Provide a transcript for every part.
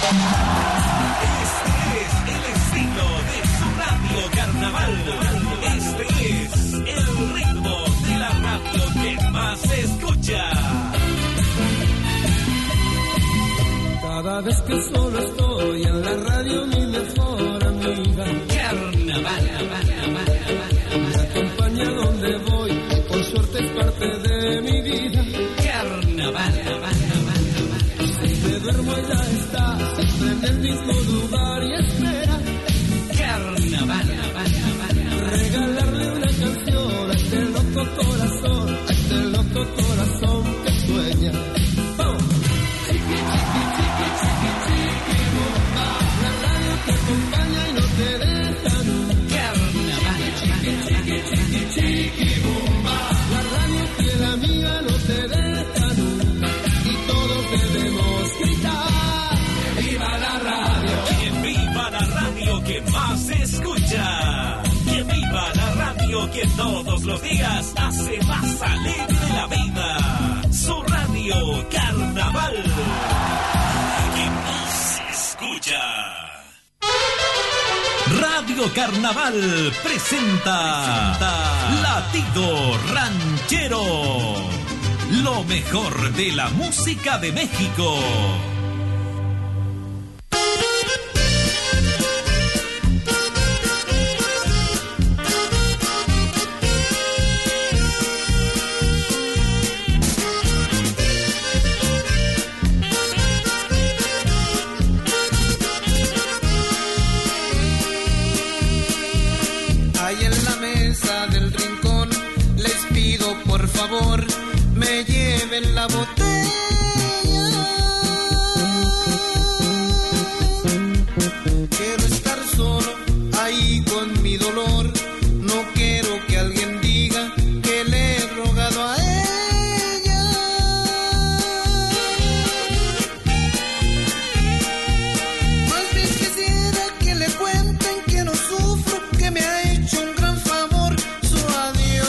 Cada vez que solo estoy en la radio, mi mejor amiga Carnaval me acompaña donde voy, por suerte es parte de mi vida. Carnaval, si me duermo ya está, siempre en el mismo lugar y espera. Carnaval, regalarle una canción a este loco corazón que sueña. Te acompaña y no te deja nunca. Chiquibomba. La radio fiel amiga no te deja nunca. Y todos debemos gritar: ¡que viva la radio! ¡Que viva la radio que más se escucha! ¡Que viva la radio que todos los días hace más alegre la vida! Su radio Carnaval, que más se escucha. Radio Carnaval presenta Latido Ranchero, lo mejor de la música de México. Por favor, me lleven la botella. Quiero estar solo ahí con mi dolor. No quiero que alguien diga que le he rogado a ella. Más bien quisiera que le cuenten que no sufro, que me ha hecho un gran favor su adiós.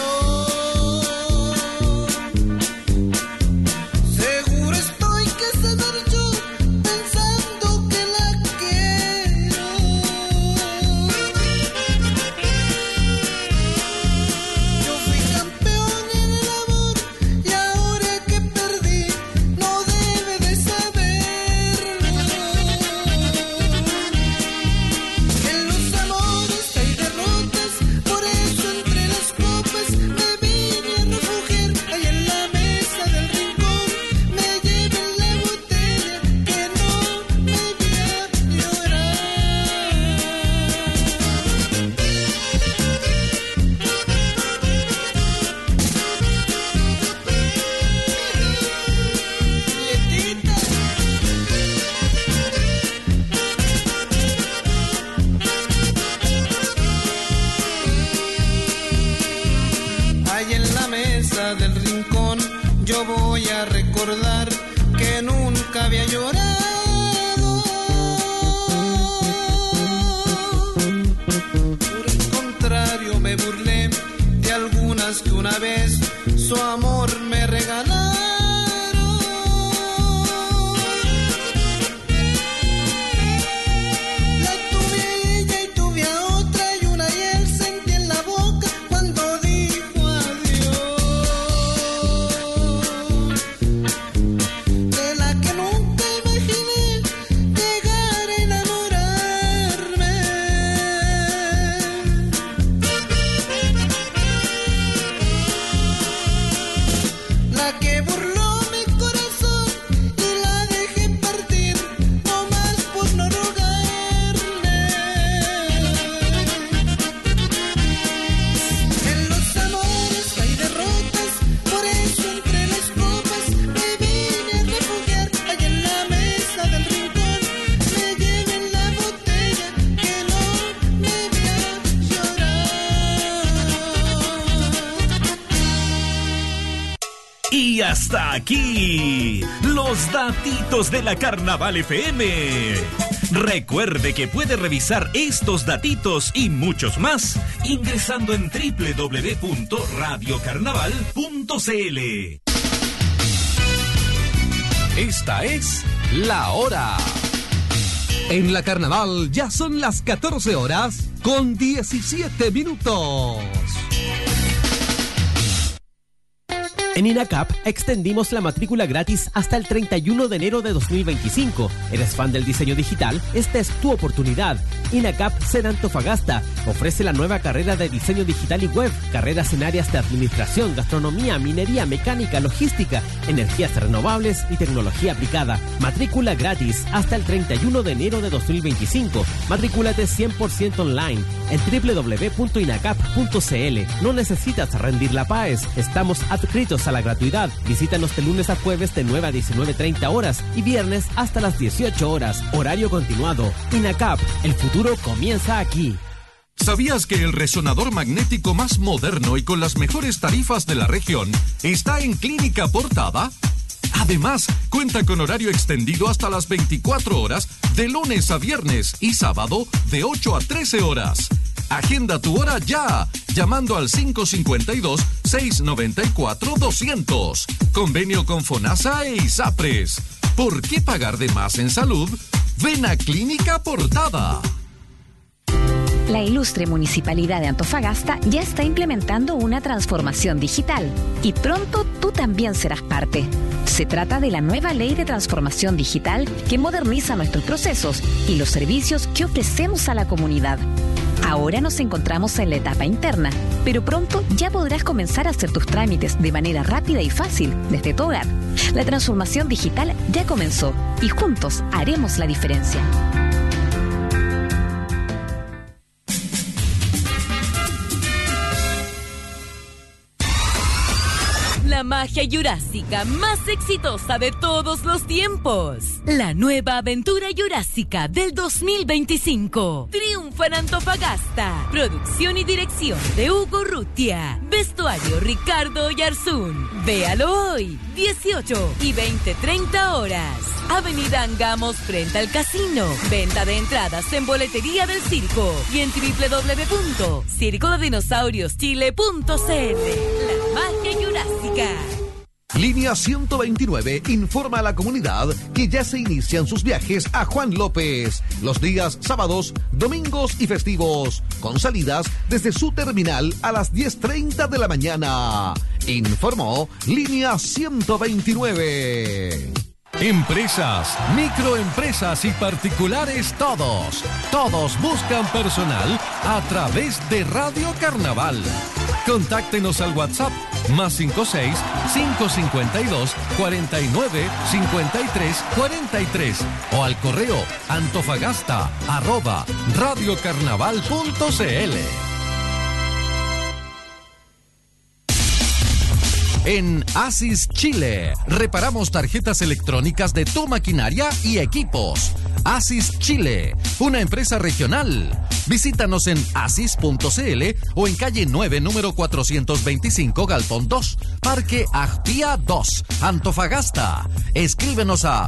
Del rincón yo voy a recordar que nunca había llorado. Por el contrario me burlé de algunas que una vez su amor me regalaron. La tuve a ella y tuve a otra y una y él sentí en la boca cuando dijo adiós. Y hasta aquí, los datitos de la Carnaval FM. Recuerde que puede revisar estos datitos y muchos más ingresando en www.radiocarnaval.cl. Esta es La Hora. En la Carnaval ya son las 14 horas con 17 minutos. En INACAP extendimos la matrícula gratis hasta el 31 de enero de 2025. ¿Eres fan del diseño digital? Esta es tu oportunidad. INACAP Sede Antofagasta ofrece la nueva carrera de diseño digital y web, carreras en áreas de administración, gastronomía, minería, mecánica, logística, energías renovables y tecnología aplicada. Matrícula gratis hasta el 31 de enero de 2025. Matrículate 100% online en www.inacap.cl. No necesitas rendir la PAES. Estamos adscritos a la gratuidad. Visítanos de lunes a jueves de 9 a 19:30 horas y viernes hasta las 18 horas. Horario continuado. INACAP, el futuro comienza aquí. ¿Sabías que el resonador magnético más moderno y con las mejores tarifas de la región está en Clínica Portada? Además, cuenta con horario extendido hasta las 24 horas de lunes a viernes y sábado de 8 a 13 horas. Agenda tu hora ya, llamando al 552-694-200. Convenio con FONASA e ISAPRES. ¿Por qué pagar de más en salud? Ven a Clínica Portada. La ilustre Municipalidad de Antofagasta ya está implementando una transformación digital y pronto tú también serás parte. Se trata de la nueva Ley de Transformación Digital que moderniza nuestros procesos y los servicios que ofrecemos a la comunidad. Ahora nos encontramos en la etapa interna, pero pronto ya podrás comenzar a hacer tus trámites de manera rápida y fácil desde tu hogar. La transformación digital ya comenzó y juntos haremos la diferencia. La magia jurásica más exitosa de todos los tiempos. La nueva aventura jurásica del 2025. Triunfa en Antofagasta. Producción y dirección de Hugo Rutia. Vestuario Ricardo Yarzún. Véalo hoy, 18 y 20:30 horas. Avenida Angamos frente al casino. Venta de entradas en Boletería del Circo y en www.circoledinosaurioschile.cl. La magia jurásica. Línea 129 informa a la comunidad que ya se inician sus viajes a Juan López los días sábados, domingos y festivos, con salidas desde su terminal a las 10:30 de la mañana. Informó Línea 129. Empresas, microempresas y particulares todos buscan personal a través de Radio Carnaval. Contáctenos al WhatsApp +56 552 49 53 43 o al correo antofagasta@radiocarnaval.cl. En Asis Chile, reparamos tarjetas electrónicas de tu maquinaria y equipos. Asis Chile, una empresa regional. Visítanos en asis.cl o en calle 9, número 425, Galpón 2, Parque Agpía 2, Antofagasta. Escríbenos a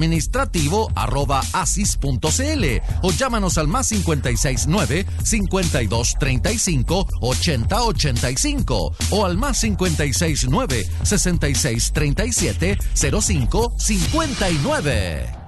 administrativo@asis.cl o llámanos al +569 5235 8085 o al +569 6637 0559.